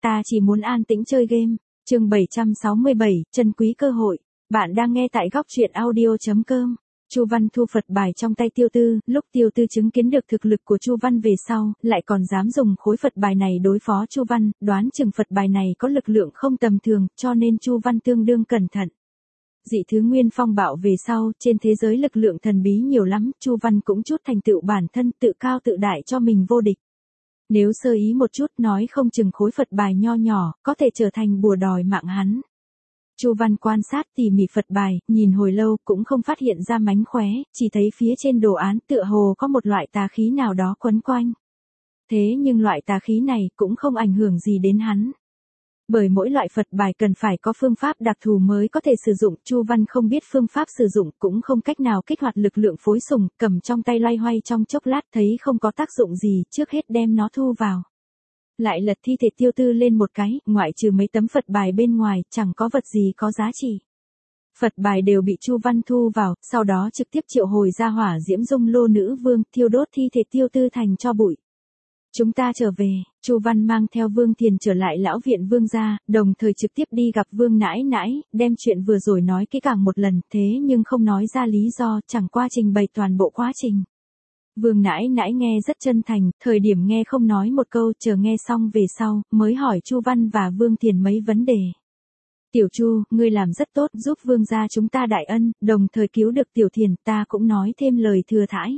ta chỉ muốn an tĩnh chơi game. Chương 767, trân quý cơ hội. Bạn đang nghe tại góc truyện audio.com. Chu Văn thu Phật bài trong tay Tiêu Tư, lúc Tiêu Tư chứng kiến được thực lực của Chu Văn về sau, lại còn dám dùng khối Phật bài này đối phó Chu Văn, đoán chừng Phật bài này có lực lượng không tầm thường, cho nên Chu Văn tương đương cẩn thận. Dị thứ nguyên phong bạo về sau, trên thế giới lực lượng thần bí nhiều lắm, Chu Văn cũng chút thành tựu bản thân tự cao tự đại cho mình vô địch. Nếu sơ ý một chút nói không chừng khối Phật bài nho nhỏ, có thể trở thành bùa đòi mạng hắn. Chu Văn quan sát tỉ mỉ Phật bài, nhìn hồi lâu cũng không phát hiện ra mánh khóe, chỉ thấy phía trên đồ án tựa hồ có một loại tà khí nào đó quấn quanh. Thế nhưng loại tà khí này cũng không ảnh hưởng gì đến hắn. Bởi mỗi loại Phật bài cần phải có phương pháp đặc thù mới có thể sử dụng, Chu Văn không biết phương pháp sử dụng cũng không cách nào kích hoạt lực lượng phối sùng, cầm trong tay loay hoay trong chốc lát thấy không có tác dụng gì, trước hết đem nó thu vào. Lại lật thi thể Tiêu Tư lên một cái, ngoại trừ mấy tấm Phật bài bên ngoài, chẳng có vật gì có giá trị. Phật bài đều bị Chu Văn thu vào, sau đó trực tiếp triệu hồi ra hỏa diễm dung lô nữ vương, thiêu đốt thi thể Tiêu Tư thành tro bụi. Chúng ta trở về, Chu Văn mang theo Vương Thiền trở lại lão viện Vương gia, đồng thời trực tiếp đi gặp Vương nãi nãi, đem chuyện vừa rồi nói kỹ càng một lần, thế nhưng không nói ra lý do, chẳng qua trình bày toàn bộ quá trình. Vương nãi nãi nghe rất chân thành, thời điểm nghe không nói một câu, chờ nghe xong về sau, mới hỏi Chu Văn và Vương Thiền mấy vấn đề. Tiểu Chu, ngươi làm rất tốt, giúp Vương gia chúng ta đại ân, đồng thời cứu được Tiểu Thiền, ta cũng nói thêm lời thừa thãi.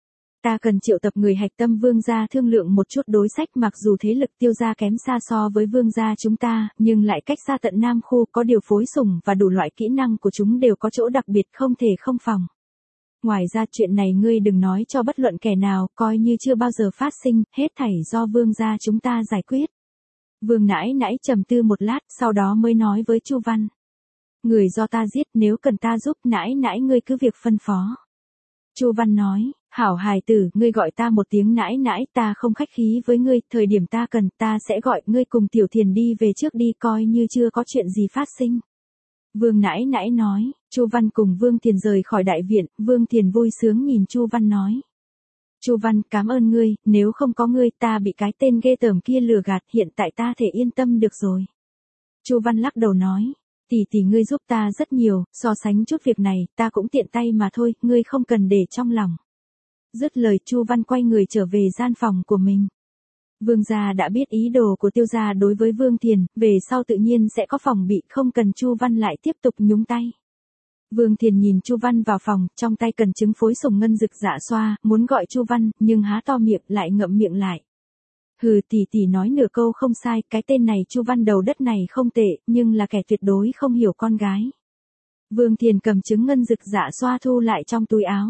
Ta cần triệu tập người hạch tâm Vương gia thương lượng một chút đối sách, mặc dù thế lực Tiêu gia kém xa so với Vương gia chúng ta, nhưng lại cách xa tận Nam khu, có điều phối sủng và đủ loại kỹ năng của chúng đều có chỗ đặc biệt không thể không phòng. Ngoài ra chuyện này ngươi đừng nói cho bất luận kẻ nào, coi như chưa bao giờ phát sinh, hết thảy do Vương gia chúng ta giải quyết. Vương nãi nãi trầm tư một lát, sau đó mới nói với Chu Văn. Người do ta giết, nếu cần ta giúp nãi nãi ngươi cứ việc phân phó. Chu Văn nói, hảo hài tử, ngươi gọi ta một tiếng nãi nãi, ta không khách khí với ngươi, thời điểm ta cần, ta sẽ gọi ngươi cùng Tiểu Thiền đi về trước đi, coi như chưa có chuyện gì phát sinh. Vương nãi nãi nói, Chu Văn cùng Vương Thiền rời khỏi đại viện, Vương Thiền vui sướng nhìn Chu Văn nói. Chu Văn, cảm ơn ngươi, nếu không có ngươi ta bị cái tên ghê tởm kia lừa gạt, hiện tại ta thể yên tâm được rồi. Chu Văn lắc đầu nói, tỷ ngươi giúp ta rất nhiều, so sánh chút việc này, ta cũng tiện tay mà thôi, ngươi không cần để trong lòng. Dứt lời Chu Văn quay người trở về gian phòng của mình. Vương gia đã biết ý đồ của Tiêu gia đối với Vương Thiền, về sau tự nhiên sẽ có phòng bị, không cần Chu Văn lại tiếp tục nhúng tay. Vương Thiền nhìn Chu Văn vào phòng, trong tay cần trứng phối sùng ngân rực dạ xoa, muốn gọi Chu Văn, nhưng há to miệng lại ngậm miệng lại. Hừ, tỷ nói nửa câu không sai, cái tên này Chu Văn đầu đất này không tệ, nhưng là kẻ tuyệt đối không hiểu con gái. Vương Thiền cầm trứng ngân rực dạ xoa thu lại trong túi áo.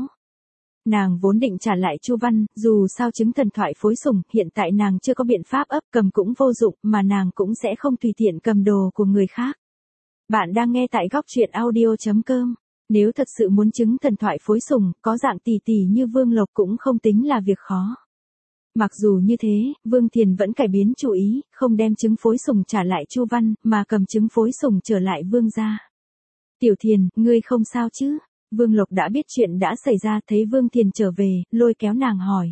Nàng vốn định trả lại Chu Văn, dù sao trứng thần thoại phối sủng, hiện tại nàng chưa có biện pháp ấp cầm cũng vô dụng, mà nàng cũng sẽ không tùy tiện cầm đồ của người khác. Bạn đang nghe tại góc truyện audio.com. Nếu thật sự muốn trứng thần thoại phối sủng, có dạng tỷ như Vương Lộc cũng không tính là việc khó. Mặc dù như thế, Vương Thiền vẫn cải biến chủ ý, không đem trứng phối sủng trả lại Chu Văn, mà cầm trứng phối sủng trở lại Vương gia. Tiểu Thiền, ngươi không sao chứ? Vương Lộc đã biết chuyện đã xảy ra, thấy Vương Thiền trở về, lôi kéo nàng hỏi.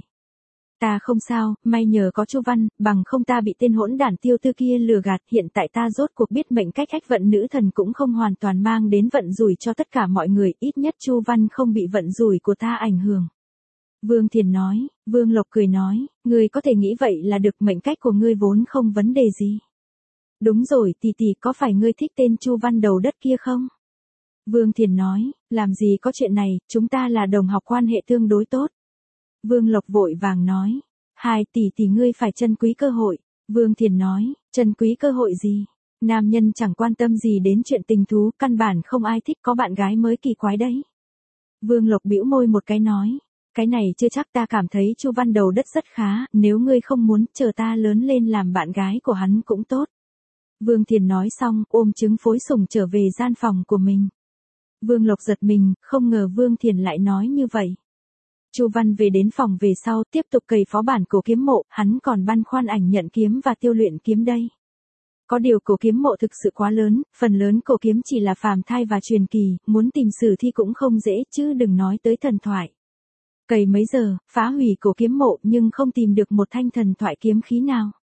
Ta không sao, may nhờ có Chu Văn, bằng không ta bị tên hỗn đản Tiêu Tư kia lừa gạt, hiện tại ta rốt cuộc biết mệnh cách ách vận nữ thần cũng không hoàn toàn mang đến vận rủi cho tất cả mọi người, ít nhất Chu Văn không bị vận rủi của ta ảnh hưởng. Vương Thiền nói, Vương Lộc cười nói, ngươi có thể nghĩ vậy là được, mệnh cách của ngươi vốn không vấn đề gì. Đúng rồi, tỷ có phải ngươi thích tên Chu Văn đầu đất kia không? Vương Thiền nói, làm gì có chuyện này, chúng ta là đồng học quan hệ tương đối tốt. Vương Lộc vội vàng nói, hai tỷ ngươi phải trân quý cơ hội. Vương Thiền nói, trân quý cơ hội gì? Nam nhân chẳng quan tâm gì đến chuyện tình thú, căn bản không ai thích có bạn gái mới kỳ quái đấy. Vương Lộc bĩu môi một cái nói, cái này chưa chắc, ta cảm thấy Chu Văn đầu đất rất khá, nếu ngươi không muốn, chờ ta lớn lên làm bạn gái của hắn cũng tốt. Vương Thiền nói xong, ôm trứng phối sủng trở về gian phòng của mình. Vương Lộc giật mình, không ngờ Vương Thiền lại nói như vậy. Chu Văn về đến phòng về sau, tiếp tục cày phó bản cổ kiếm mộ, hắn còn băn khoăn ảnh nhận kiếm và tiêu luyện kiếm đây. Có điều cổ kiếm mộ thực sự quá lớn, phần lớn cổ kiếm chỉ là phàm thai và truyền kỳ, muốn tìm sử thi cũng không dễ, chứ đừng nói tới thần thoại. Cày mấy giờ, phá hủy cổ kiếm mộ nhưng không tìm được một thanh thần thoại kiếm khí nào.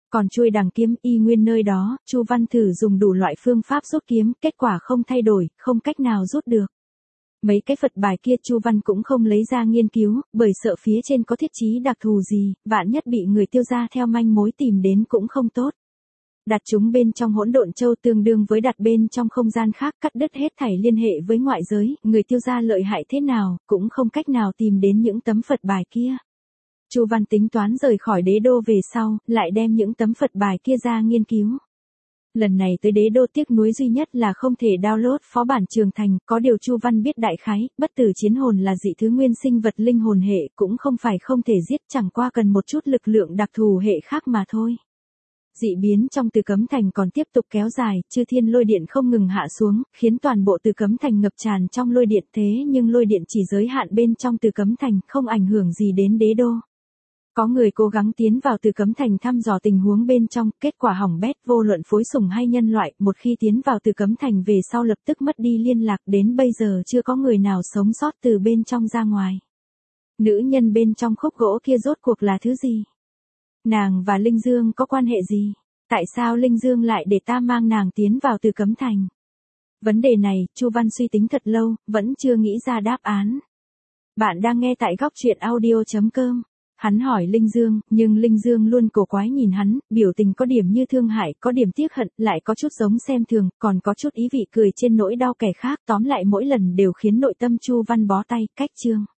Còn chuôi đằng kiếm y nguyên nơi đó, Chu Văn thử dùng đủ loại phương pháp rút kiếm, kết quả không thay đổi, không cách nào rút được. Mấy cái Phật bài kia Chu Văn cũng không lấy ra nghiên cứu, bởi sợ phía trên có thiết chí đặc thù gì, vạn nhất bị người Tiêu gia theo manh mối tìm đến cũng không tốt. Đặt chúng bên trong hỗn độn châu tương đương với đặt bên trong không gian khác, cắt đứt hết thảy liên hệ với ngoại giới, người Tiêu gia lợi hại thế nào, cũng không cách nào tìm đến những tấm Phật bài kia. Chu Văn tính toán rời khỏi đế đô về sau, lại đem những tấm Phật bài kia ra nghiên cứu. Lần này tới đế đô tiếc nuối duy nhất là không thể download phó bản Trường Thành, có điều Chu Văn biết đại khái, bất tử chiến hồn là dị thứ nguyên sinh vật linh hồn hệ, cũng không phải không thể giết, chẳng qua cần một chút lực lượng đặc thù hệ khác mà thôi. Dị biến trong Từ Cấm Thành còn tiếp tục kéo dài, chư thiên lôi điện không ngừng hạ xuống, khiến toàn bộ Từ Cấm Thành ngập tràn trong lôi điện, thế nhưng lôi điện chỉ giới hạn bên trong Từ Cấm Thành, không ảnh hưởng gì đến đế đô. Có người cố gắng tiến vào Từ Cấm Thành thăm dò tình huống bên trong, kết quả hỏng bét, vô luận phối sủng hay nhân loại, một khi tiến vào Từ Cấm Thành về sau lập tức mất đi liên lạc, đến bây giờ chưa có người nào sống sót từ bên trong ra ngoài. Nữ nhân bên trong khúc gỗ kia rốt cuộc là thứ gì? Nàng và Linh Dương có quan hệ gì? Tại sao Linh Dương lại để ta mang nàng tiến vào Từ Cấm Thành? Vấn đề này, Chu Văn suy tính thật lâu, vẫn chưa nghĩ ra đáp án. Bạn đang nghe tại góc truyện audio.com. Hắn hỏi Linh Dương, nhưng Linh Dương luôn cổ quái nhìn hắn, biểu tình có điểm như thương hại, có điểm tiếc hận, lại có chút giống xem thường, còn có chút ý vị cười trên nỗi đau kẻ khác, tóm lại mỗi lần đều khiến nội tâm Chu Văn bó tay, cách chương.